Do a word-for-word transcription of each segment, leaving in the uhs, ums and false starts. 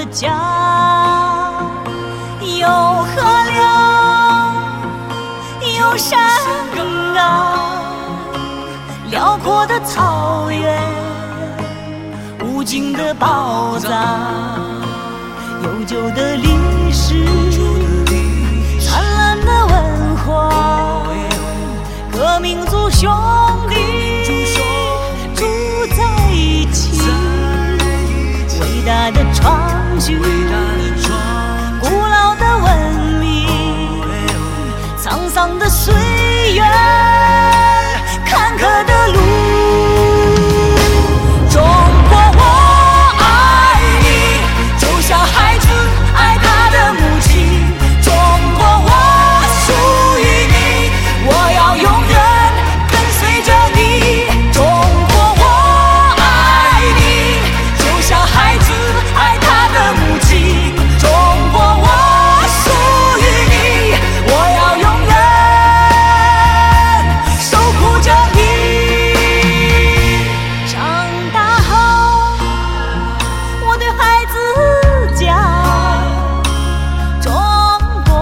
家，有河流，有山岗，辽阔的草原，无尽的宝藏，悠久的历史，灿烂的文化，各民族兄弟住在一起，伟大的创举，古老的文明，沧桑的岁月，坎坷的路。中国我爱你，就像孩子爱他的母亲。中国我属于你，我要永远跟随着你。中国我爱你，就像孩子爱他的母亲。中国我属于你，我要永远守护着你。长大后，我对孩子讲，中国，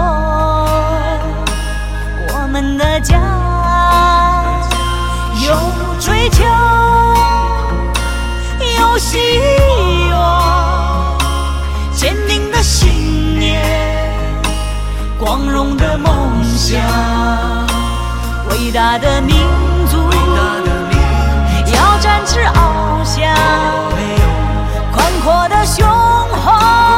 我们的家，有追求，有希望，坚定的信念，光荣的梦想，伟大的民族，要展翅翱翔，宽阔的胸怀，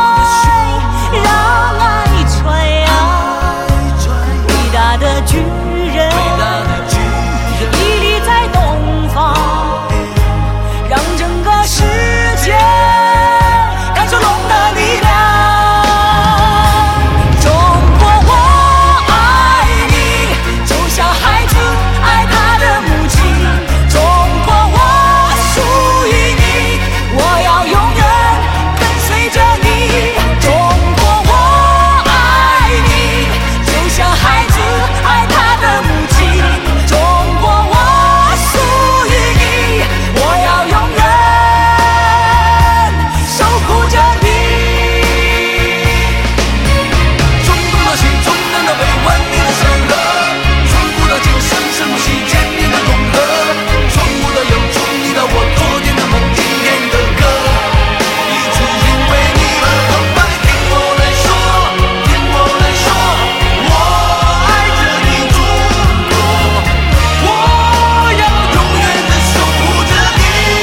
让爱传扬，伟大的巨人，屹立在东方，让整个世界感受龙的力量。中国我爱你，就像孩子爱他的母亲。中国我属于你，我要永远跟随着你。中国我爱你，就像孩子爱他的母亲。中国我属于你，我要永远守护着你。 中国的心，中南的北，万里的山河，中国的精神，深不息，千年的共和。中国的有，中你的我，昨天的梦，今天的歌，一直因为你而澎湃。听我来说，听我来说，我爱着你，中国，我要永远的守护着你。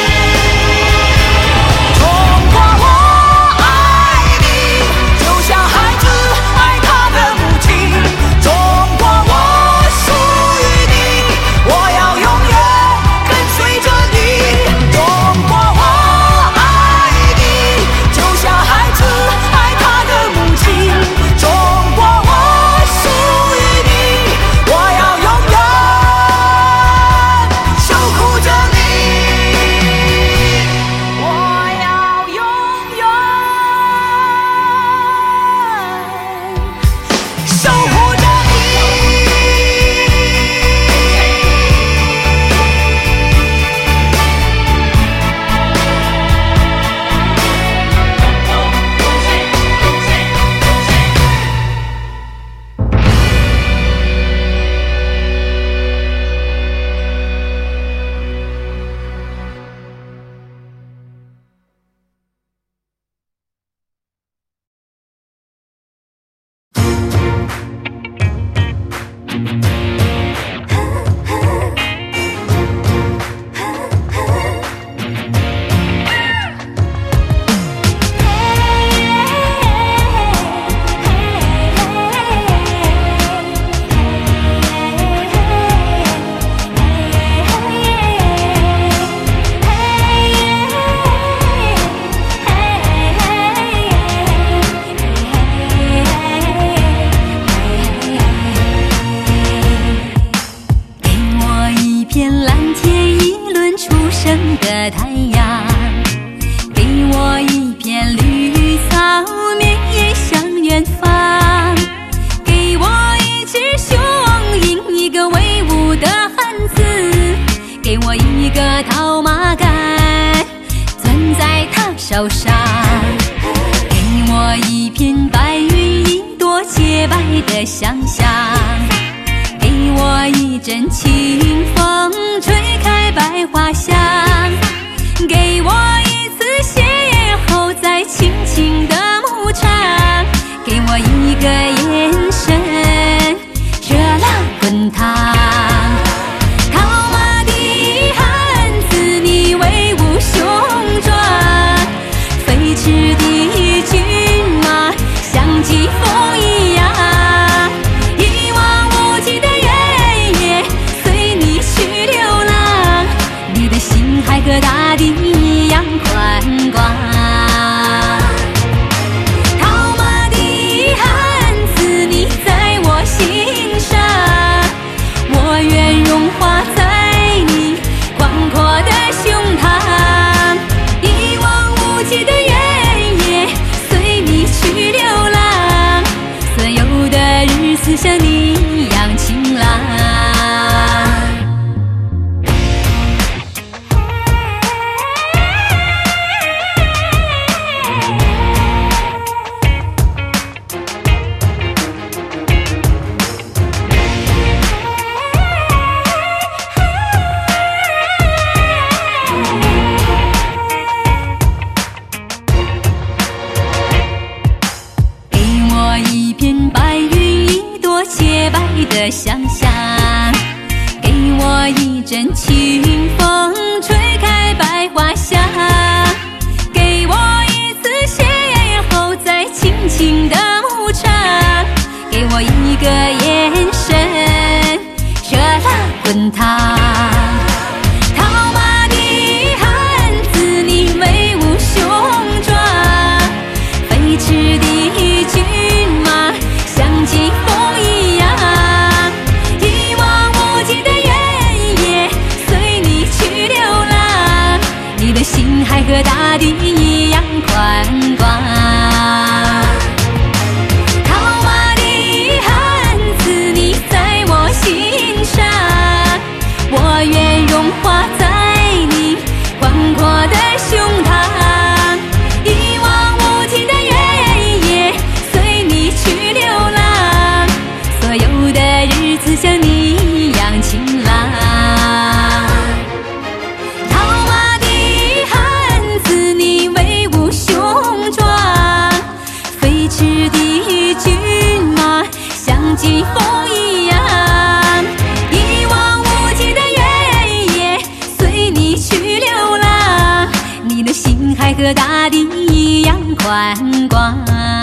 中国我爱你，就像孩子爱他的母亲。中国我属于你，我要永远跟随着你。中国我爱你，就像孩子爱他的母亲。中国我属于你，我要永远守护着你。我要永远守护着你。 手上，给我一片白云，一朵洁白的想象，给我一阵清风，吹开百花香，给我一次邂逅在青青的牧场，给我一个眼神，热浪滚烫。套马的汉子，你威武雄壮，飞驰的骏马像疾风一样，一望无际的原野随你去流浪，你的心海和大地一样宽广。套马的汉子，你在我心上，我愿融化在你广阔的胸膛，一望无际的原野随你去流浪，所有的日子像你一样晴朗。的想象，给我一阵清风，吹开百花香，给我一次邂逅在青青的牧场，给我一个眼神，热浪滚烫。套马的汉子，你威武雄壮，飞驰的骏马像疾风一样，心海和大地一样宽广。套马的汉子，你在我心上，我愿融化在你广阔的胸膛，一望无际的原野随你去流浪，所有的日子像你一样晴朗。疾风一样，一望无际的原野随你去流浪，你的心海和大地一样宽广。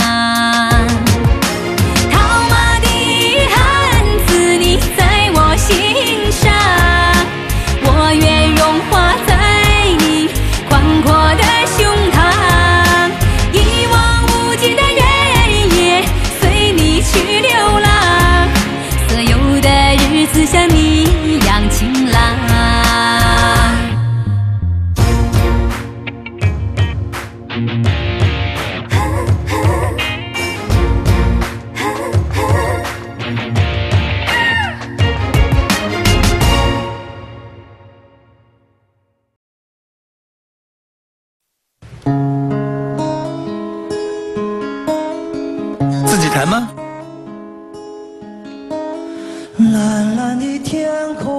套马的汉子，你在我心上，我愿融化在你广阔的胸膛，一望无际的原野随你去流浪，日子像你一样晴朗。 自己弹吗？ 蓝蓝的天空，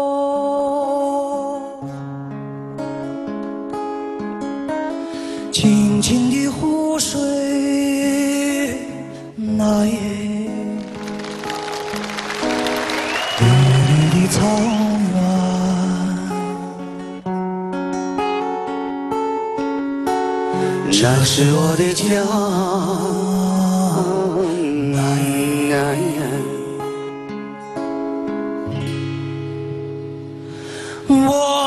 静静的湖水，那夜绿绿的草原，这是我的家。我